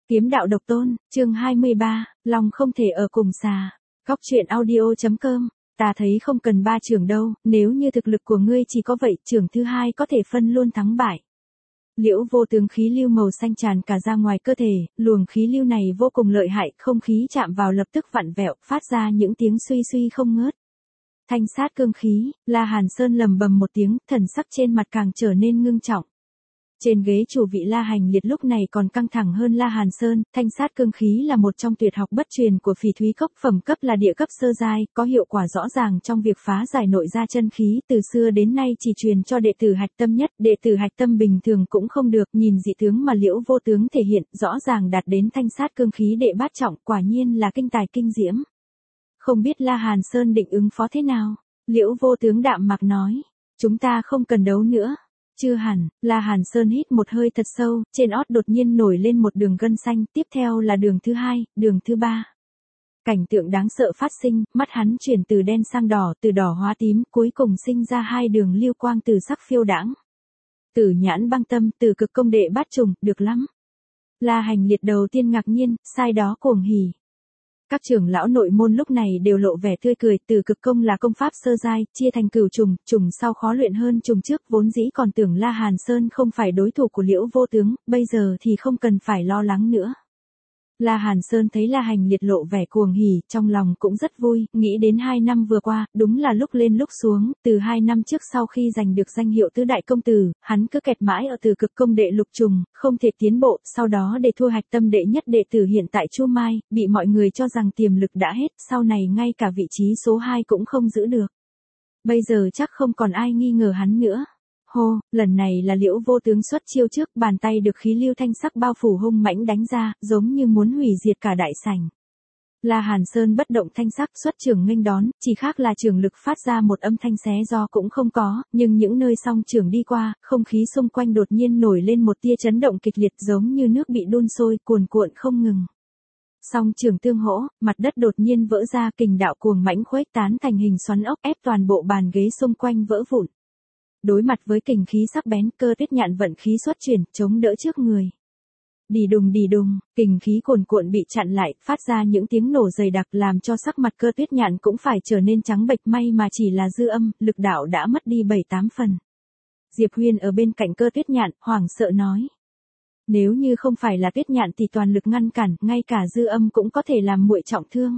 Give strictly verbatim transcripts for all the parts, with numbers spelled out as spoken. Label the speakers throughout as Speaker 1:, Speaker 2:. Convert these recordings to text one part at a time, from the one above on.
Speaker 1: Kiếm đạo độc tôn, chương hai mươi ba, lòng không thể ở cùng xà. Góc truyện audio.com, ta thấy không cần ba trưởng đâu, nếu như thực lực của ngươi chỉ có vậy, trưởng thứ hai có thể phân luôn thắng bại. Liễu Vô Tướng khí lưu màu xanh tràn cả ra ngoài cơ thể, luồng khí lưu này vô cùng lợi hại, không khí chạm vào lập tức vặn vẹo, phát ra những tiếng suy suy không ngớt. Thanh sát cương khí, La Hàn Sơn lầm bầm một tiếng, thần sắc trên mặt càng trở nên ngưng trọng. Trên ghế chủ vị La Hành Liệt lúc này còn căng thẳng hơn La Hàn Sơn, thanh sát cương khí là một trong tuyệt học bất truyền của Phỉ Thúy Cốc, phẩm cấp là địa cấp sơ giai, có hiệu quả rõ ràng trong việc phá giải nội ra chân khí, từ xưa đến nay chỉ truyền cho đệ tử hạch tâm nhất, đệ tử hạch tâm bình thường cũng không được, nhìn dị tướng mà Liễu Vô Tướng thể hiện, rõ ràng đạt đến thanh sát cương khí đệ bát trọng, quả nhiên là kinh tài kinh diễm. Không biết La Hàn Sơn định ứng phó thế nào? Liễu Vô Tướng đạm mạc nói, chúng ta không cần đấu nữa. Chưa hẳn, La Hàn Sơn hít một hơi thật sâu, trên ót đột nhiên nổi lên một đường gân xanh, tiếp theo là đường thứ hai, đường thứ ba. Cảnh tượng đáng sợ phát sinh, mắt hắn chuyển từ đen sang đỏ, từ đỏ hóa tím, cuối cùng sinh ra hai đường lưu quang từ sắc phiêu đãng. Tử nhãn băng tâm, từ cực công đệ bát trùng, được lắm. La Hành Liệt đầu tiên ngạc nhiên, sai đó cuồng hỉ. Các trưởng lão nội môn lúc này đều lộ vẻ tươi cười, từ cực công là công pháp sơ giai, chia thành cửu trùng, trùng sau khó luyện hơn trùng trước, vốn dĩ còn tưởng La Hàn Sơn không phải đối thủ của Liễu Vô Tướng, bây giờ thì không cần phải lo lắng nữa. La Hàn Sơn thấy La Hành Liệt lộ vẻ cuồng hỉ, trong lòng cũng rất vui, nghĩ đến hai năm vừa qua, đúng là lúc lên lúc xuống, từ hai năm trước sau khi giành được danh hiệu tứ đại công tử, hắn cứ kẹt mãi ở từ cực công đệ lục trùng, không thể tiến bộ, sau đó để thua hạch tâm đệ nhất đệ tử hiện tại Chu Mai, bị mọi người cho rằng tiềm lực đã hết, sau này ngay cả vị trí số hai cũng không giữ được. Bây giờ chắc không còn ai nghi ngờ hắn nữa. Hô, lần này là Liễu Vô Tướng xuất chiêu trước, bàn tay được khí lưu thanh sắc bao phủ hung mãnh đánh ra, giống như muốn hủy diệt cả đại sảnh. La Hàn Sơn bất động thanh sắc xuất trường nghênh đón, chỉ khác là trường lực phát ra một âm thanh xé gió cũng không có, nhưng những nơi song trường đi qua, không khí xung quanh đột nhiên nổi lên một tia chấn động kịch liệt giống như nước bị đun sôi, cuồn cuộn không ngừng. Song trường tương hỗ, mặt đất đột nhiên vỡ ra, kình đạo cuồng mãnh khuếch tán thành hình xoắn ốc, ép toàn bộ bàn ghế xung quanh vỡ vụn. Đối mặt với kình khí sắc bén, Cơ Tuyết Nhạn vận khí xuất chuyển, chống đỡ trước người. Đì đùng đì đùng, kình khí cuồn cuộn bị chặn lại, phát ra những tiếng nổ dày đặc làm cho sắc mặt Cơ Tuyết Nhạn cũng phải trở nên trắng bệch, may mà chỉ là dư âm, lực đạo đã mất đi bảy tám phần. Diệp Huyên ở bên cạnh Cơ Tuyết Nhạn, hoảng sợ nói. Nếu như không phải là Tuyết Nhạn thì toàn lực ngăn cản, ngay cả dư âm cũng có thể làm muội trọng thương.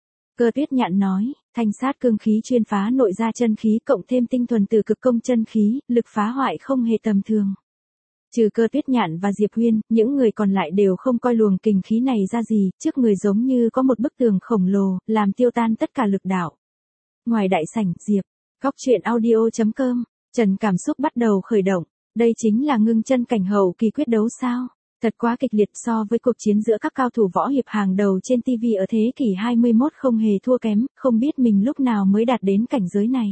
Speaker 1: Cơ Tuyết Nhạn nói, thanh sát cương khí chuyên phá nội ra chân khí cộng thêm tinh thuần từ cực công chân khí, lực phá hoại không hề tầm thường. Trừ Cơ Tuyết Nhạn và Diệp Huyên, những người còn lại đều không coi luồng kình khí này ra gì, trước người giống như có một bức tường khổng lồ, làm tiêu tan tất cả lực đạo. Ngoài đại sảnh, Diệp, góc truyện audio.com, Trần cảm xúc bắt đầu khởi động, đây chính là ngưng chân cảnh hậu kỳ quyết đấu sao? Thật quá kịch liệt, so với cuộc chiến giữa các cao thủ võ hiệp hàng đầu trên ti vi ở thế kỷ hai mươi mốt không hề thua kém, không biết mình lúc nào mới đạt đến cảnh giới này.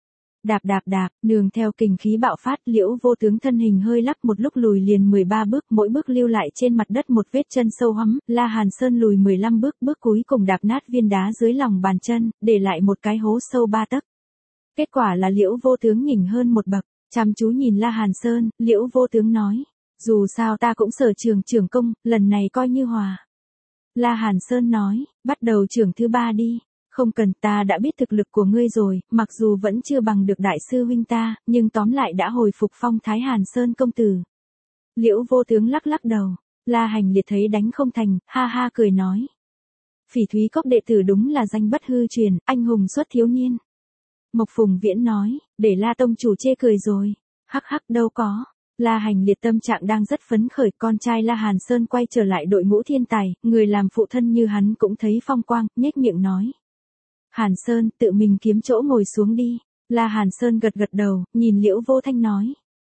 Speaker 1: Đạp đạp đạp, nương theo kình khí bạo phát, Liễu Vô Tướng thân hình hơi lắc một lúc lùi liền mười ba bước, mỗi bước lưu lại trên mặt đất một vết chân sâu hoắm, La Hàn Sơn lùi mười lăm bước, bước cuối cùng đạp nát viên đá dưới lòng bàn chân, để lại một cái hố sâu ba tấc. Kết quả là Liễu Vô Tướng nhỉnh hơn một bậc, chăm chú nhìn La Hàn Sơn, Liễu Vô Tướng nói. Dù sao ta cũng sở trường trưởng công, lần này coi như hòa. La Hàn Sơn nói, bắt đầu trưởng thứ ba đi. Không cần, ta đã biết thực lực của ngươi rồi, mặc dù vẫn chưa bằng được đại sư huynh ta, nhưng tóm lại đã hồi phục phong thái Hàn Sơn công tử. Liễu Vô Tướng lắc lắc đầu, La Hành Liệt thấy đánh không thành, ha ha cười nói. Phỉ Thúy Cốc đệ tử đúng là danh bất hư truyền, anh hùng xuất thiếu niên. Mộc Phùng Viễn nói, để La tông chủ chê cười rồi. Hắc hắc, đâu có. La Hành Liệt tâm trạng đang rất phấn khởi, con trai La Hàn Sơn quay trở lại đội ngũ thiên tài, người làm phụ thân như hắn cũng thấy phong quang, nhếch miệng nói. Hàn Sơn, tự mình kiếm chỗ ngồi xuống đi. La Hàn Sơn gật gật đầu, nhìn Liễu Vô Thanh nói.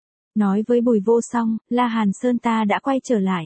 Speaker 1: Nói với Bùi Vô xong, La Hàn Sơn ta đã quay trở lại.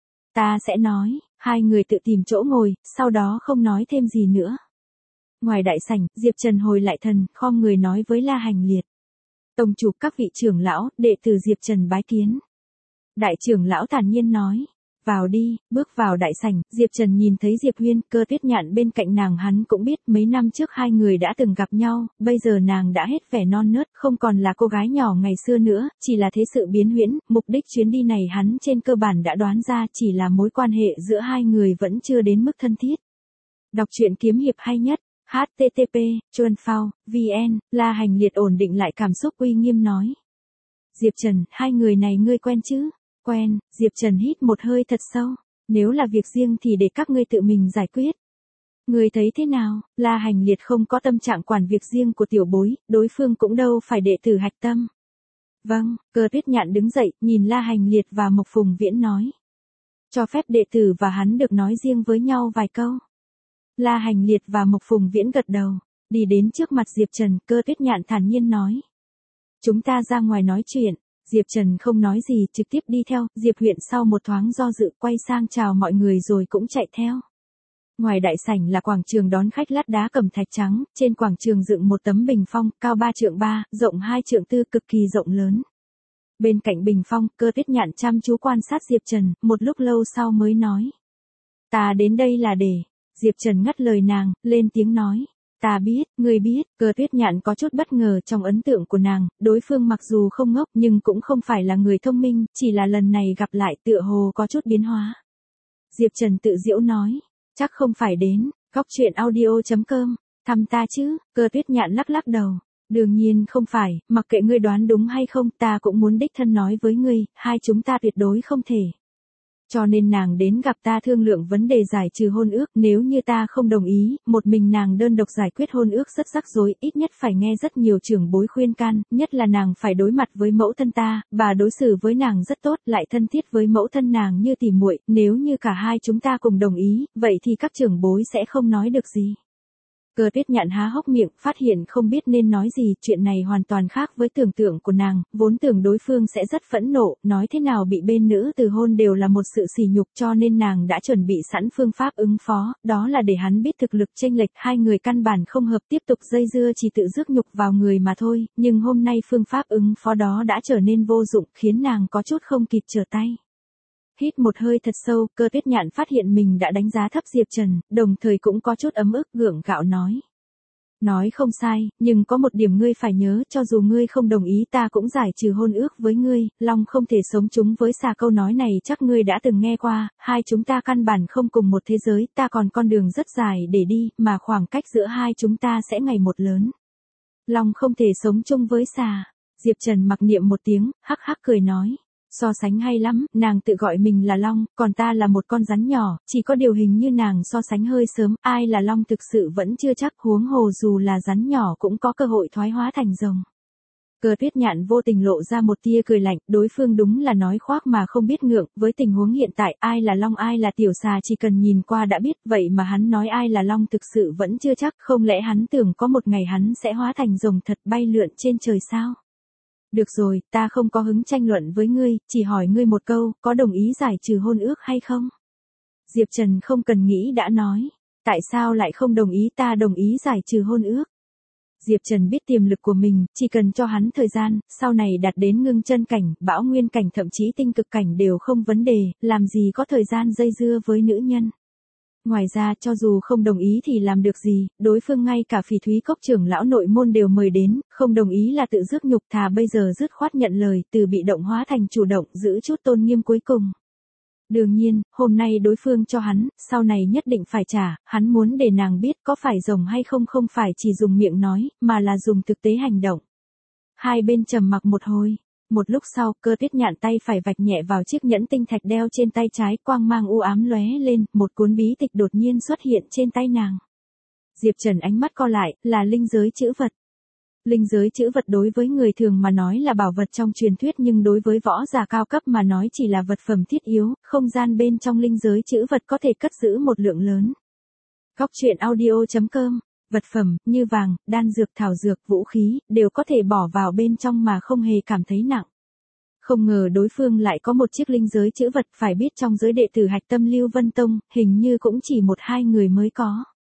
Speaker 1: Ta sẽ nói, hai người tự tìm chỗ ngồi, sau đó không nói thêm gì nữa. Ngoài đại sảnh, Diệp Trần hồi lại thần, khom người nói với La Hành Liệt. Tông chủ, các vị trưởng lão, đệ tử Diệp Trần bái kiến. Đại trưởng lão thản nhiên nói, Vào đi, bước vào đại sảnh, Diệp Trần nhìn thấy Diệp Huyên, Cơ Tuyết Nhạn bên cạnh nàng hắn cũng biết mấy năm trước hai người đã từng gặp nhau, bây giờ nàng đã hết vẻ non nớt, không còn là cô gái nhỏ ngày xưa nữa, chỉ là thế sự biến huyễn, mục đích chuyến đi này hắn trên cơ bản đã đoán ra chỉ là mối quan hệ giữa hai người vẫn chưa đến mức thân thiết. Đọc truyện kiếm hiệp hay nhất, H T T P, Chuan Phao, V N, La Hành Liệt ổn định lại cảm xúc uy nghiêm nói. Diệp Trần, hai người này ngươi quen chứ? Quen, Diệp Trần hít một hơi thật sâu. Nếu là việc riêng thì để các ngươi tự mình giải quyết. Ngươi thấy thế nào? La Hành Liệt không có tâm trạng quản việc riêng của tiểu bối, đối phương cũng đâu phải đệ tử hạch tâm. Vâng, Cơ Tuyết Nhạn đứng dậy, nhìn La Hành Liệt và Mộc Phùng Viễn nói. Cho phép đệ tử và hắn được nói riêng với nhau vài câu. La Hành Liệt và Mộc Phùng Viễn gật đầu, đi đến trước mặt Diệp Trần, Cơ Tuyết Nhạn thản nhiên nói. Chúng ta ra ngoài nói chuyện. Diệp Trần không nói gì, trực tiếp đi theo, Diệp Huyên sau một thoáng do dự quay sang chào mọi người rồi cũng chạy theo. Ngoài đại sảnh là quảng trường đón khách lát đá cẩm thạch trắng, trên quảng trường dựng một tấm bình phong, cao ba trượng ba, rộng hai trượng tư, cực kỳ rộng lớn. Bên cạnh bình phong, Cơ Tuyết Nhạn chăm chú quan sát Diệp Trần, một lúc lâu sau mới nói. Ta đến đây là để, Diệp Trần ngắt lời nàng, lên tiếng nói. Ta biết, ngươi biết, Cơ Tuyết Nhạn có chút bất ngờ trong ấn tượng của nàng, đối phương mặc dù không ngốc nhưng cũng không phải là người thông minh, chỉ là lần này gặp lại tựa hồ có chút biến hóa. Diệp Trần tự giễu nói, chắc không phải đến, góc truyện audio chấm com, thăm ta chứ, Cơ Tuyết Nhạn lắc lắc đầu. Đương nhiên không phải, mặc kệ ngươi đoán đúng hay không, ta cũng muốn đích thân nói với ngươi, hai chúng ta tuyệt đối không thể. Cho nên nàng đến gặp ta thương lượng vấn đề giải trừ hôn ước, nếu như ta không đồng ý, một mình nàng đơn độc giải quyết hôn ước rất rắc rối, ít nhất phải nghe rất nhiều trưởng bối khuyên can, nhất là nàng phải đối mặt với mẫu thân ta, bà đối xử với nàng rất tốt, lại thân thiết với mẫu thân nàng như tỉ muội, nếu như cả hai chúng ta cùng đồng ý, vậy thì các trưởng bối sẽ không nói được gì. Cơ Tuyết Nhạn há hốc miệng, phát hiện không biết nên nói gì, chuyện này hoàn toàn khác với tưởng tượng của nàng, vốn tưởng đối phương sẽ rất phẫn nộ, nói thế nào bị bên nữ từ hôn đều là một sự sỉ nhục, cho nên nàng đã chuẩn bị sẵn phương pháp ứng phó, đó là để hắn biết thực lực chênh lệch, hai người căn bản không hợp, tiếp tục dây dưa chỉ tự rước nhục vào người mà thôi, nhưng hôm nay phương pháp ứng phó đó đã trở nên vô dụng, khiến nàng có chút không kịp trở tay. Hít một hơi thật sâu, Cơ Tuyết Nhạn phát hiện mình đã đánh giá thấp Diệp Trần, đồng thời cũng có chút ấm ức, gượng gạo nói. Nói không sai, nhưng có một điểm ngươi phải nhớ, cho dù ngươi không đồng ý ta cũng giải trừ hôn ước với ngươi, long không thể sống chung với xà, câu nói này chắc ngươi đã từng nghe qua, hai chúng ta căn bản không cùng một thế giới, ta còn con đường rất dài để đi, mà khoảng cách giữa hai chúng ta sẽ ngày một lớn. Long không thể sống chung với xà. Diệp Trần mặc niệm một tiếng, hắc hắc cười nói. So sánh hay lắm, nàng tự gọi mình là long, còn ta là một con rắn nhỏ, chỉ có điều hình như nàng so sánh hơi sớm, ai là long thực sự vẫn chưa chắc, huống hồ dù là rắn nhỏ cũng có cơ hội thoái hóa thành rồng. Cơ Tuyết Nhạn vô tình lộ ra một tia cười lạnh, đối phương đúng là nói khoác mà không biết ngượng, với tình huống hiện tại ai là long ai là tiểu xà chỉ cần nhìn qua đã biết, vậy mà hắn nói ai là long thực sự vẫn chưa chắc, không lẽ hắn tưởng có một ngày hắn sẽ hóa thành rồng thật bay lượn trên trời sao? Được rồi, ta không có hứng tranh luận với ngươi, chỉ hỏi ngươi một câu, có đồng ý giải trừ hôn ước hay không? Diệp Trần không cần nghĩ đã nói, tại sao lại không đồng ý, ta đồng ý giải trừ hôn ước. Diệp Trần biết tiềm lực của mình, chỉ cần cho hắn thời gian, sau này đạt đến ngưng chân cảnh, bão nguyên cảnh thậm chí tinh cực cảnh đều không vấn đề, làm gì có thời gian dây dưa với nữ nhân. Ngoài ra cho dù không đồng ý thì làm được gì, đối phương ngay cả Phỉ Thúy Cốc trưởng lão nội môn đều mời đến, không đồng ý là tự rước nhục, thà bây giờ dứt khoát nhận lời, từ bị động hóa thành chủ động, giữ chút tôn nghiêm cuối cùng. Đương nhiên, hôm nay đối phương cho hắn, sau này nhất định phải trả, hắn muốn để nàng biết có phải rồng hay không, không phải chỉ dùng miệng nói, mà là dùng thực tế hành động. Hai bên trầm mặc một hồi. Một lúc sau, Cơ Tuyết Nhạn tay phải vạch nhẹ vào chiếc nhẫn tinh thạch đeo trên tay trái, quang mang u ám lóe lên, một cuốn bí tịch đột nhiên xuất hiện trên tay nàng. Diệp Trần ánh mắt co lại, là linh giới chữ vật. Linh giới chữ vật đối với người thường mà nói là bảo vật trong truyền thuyết, nhưng đối với võ giả cao cấp mà nói chỉ là vật phẩm thiết yếu, không gian bên trong linh giới chữ vật có thể cất giữ một lượng lớn. Góc truyện audio chấm com, vật phẩm, như vàng, đan dược, thảo dược, vũ khí, đều có thể bỏ vào bên trong mà không hề cảm thấy nặng. Không ngờ đối phương lại có một chiếc linh giới chữ vật, phải biết trong giới đệ tử hạch tâm Lưu Vân Tông, hình như cũng chỉ một hai người mới có.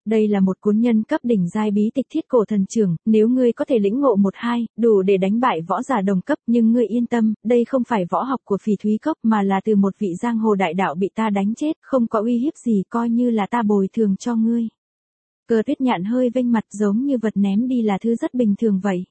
Speaker 1: Đây là một cuốn nhân cấp đỉnh giai bí tịch Thiết Cổ Thần Trưởng, nếu ngươi có thể lĩnh ngộ một hai, đủ để đánh bại võ giả đồng cấp, nhưng ngươi yên tâm, đây không phải võ học của Phỉ Thúy Cốc mà là từ một vị giang hồ đại đạo bị ta đánh chết, không có uy hiếp gì, coi như là ta bồi thường cho ngươi. Cơ Tuyết Nhạn hơi vênh mặt giống như vật ném đi là thứ rất bình thường vậy.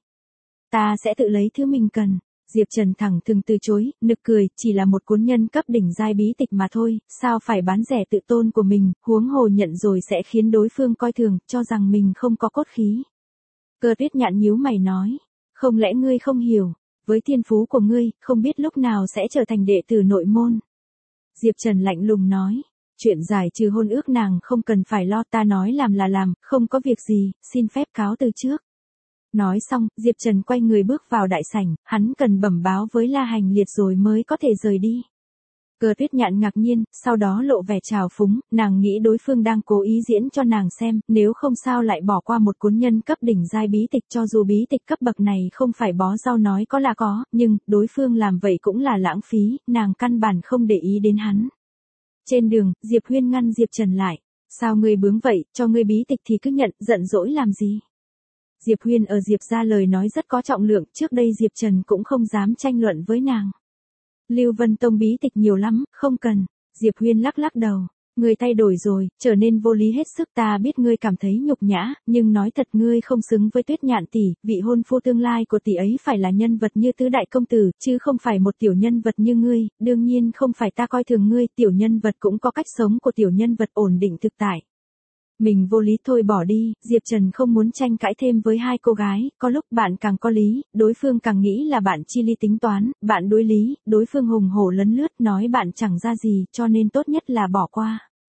Speaker 1: Ta sẽ tự lấy thứ mình cần. Diệp Trần thẳng thừng từ chối, nực cười, chỉ là một cuốn nhân cấp đỉnh giai bí tịch mà thôi, sao phải bán rẻ tự tôn của mình, huống hồ nhận rồi sẽ khiến đối phương coi thường, cho rằng mình không có cốt khí. Cơ Tuyết Nhạn nhíu mày nói, không lẽ ngươi không hiểu, với thiên phú của ngươi, không biết lúc nào sẽ trở thành đệ tử nội môn. Diệp Trần lạnh lùng nói, chuyện giải trừ hôn ước nàng không cần phải lo, ta nói làm là làm, không có việc gì, xin phép cáo từ trước. Nói xong, Diệp Trần quay người bước vào đại sảnh, hắn cần bẩm báo với La Hành Liệt rồi mới có thể rời đi. Cơ Tuyết Nhạn ngạc nhiên, sau đó lộ vẻ trào phúng, nàng nghĩ đối phương đang cố ý diễn cho nàng xem, nếu không sao lại bỏ qua một cuốn nhân cấp đỉnh giai bí tịch, cho dù bí tịch cấp bậc này không phải bó rau nói có là có, nhưng, đối phương làm vậy cũng là lãng phí, nàng căn bản không để ý đến hắn. Trên đường, Diệp Huyên ngăn Diệp Trần lại, sao ngươi bướng vậy, cho ngươi bí tịch thì cứ nhận, giận dỗi làm gì? Diệp Huyên ở Diệp ra lời nói rất có trọng lượng, trước đây Diệp Trần cũng không dám tranh luận với nàng. Lưu Vân Tông bí tịch nhiều lắm, không cần. Diệp Huyên lắc lắc đầu, ngươi thay đổi rồi, trở nên vô lý hết sức, ta biết ngươi cảm thấy nhục nhã, nhưng nói thật ngươi không xứng với Tuyết Nhạn tỷ, vị hôn phu tương lai của tỷ ấy phải là nhân vật như tứ đại công tử, chứ không phải một tiểu nhân vật như ngươi, đương nhiên không phải ta coi thường ngươi, tiểu nhân vật cũng có cách sống của tiểu nhân vật ổn định thực tại. Mình vô lý thôi bỏ đi, Diệp Trần không muốn tranh cãi thêm với hai cô gái, có lúc bạn càng có lý, đối phương càng nghĩ là bạn chi ly tính toán, bạn đối lý, đối phương hùng hổ lấn lướt nói bạn chẳng ra gì, cho nên tốt nhất là bỏ qua.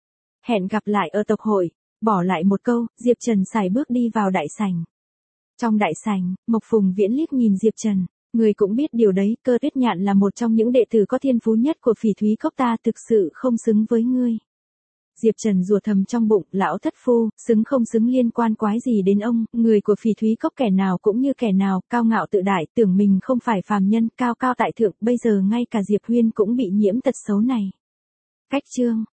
Speaker 1: Hẹn gặp lại ở tộc hội, bỏ lại một câu, Diệp Trần sải bước đi vào đại sảnh. Trong đại sảnh, Mộc Phùng Viễn liếc nhìn Diệp Trần, người cũng biết điều đấy, Cơ Tuyết Nhạn là một trong những đệ tử có thiên phú nhất của Phỉ Thúy Cốc, ta thực sự không xứng với ngươi. Diệp Trần rủa thầm trong bụng, lão thất phu, xứng không xứng liên quan quái gì đến ông, người của Phỉ Thúy Cốc kẻ nào cũng như kẻ nào, cao ngạo tự đại, tưởng mình không phải phàm nhân, cao cao tại thượng, bây giờ ngay cả Diệp Huyên cũng bị nhiễm tật xấu này. Cách chương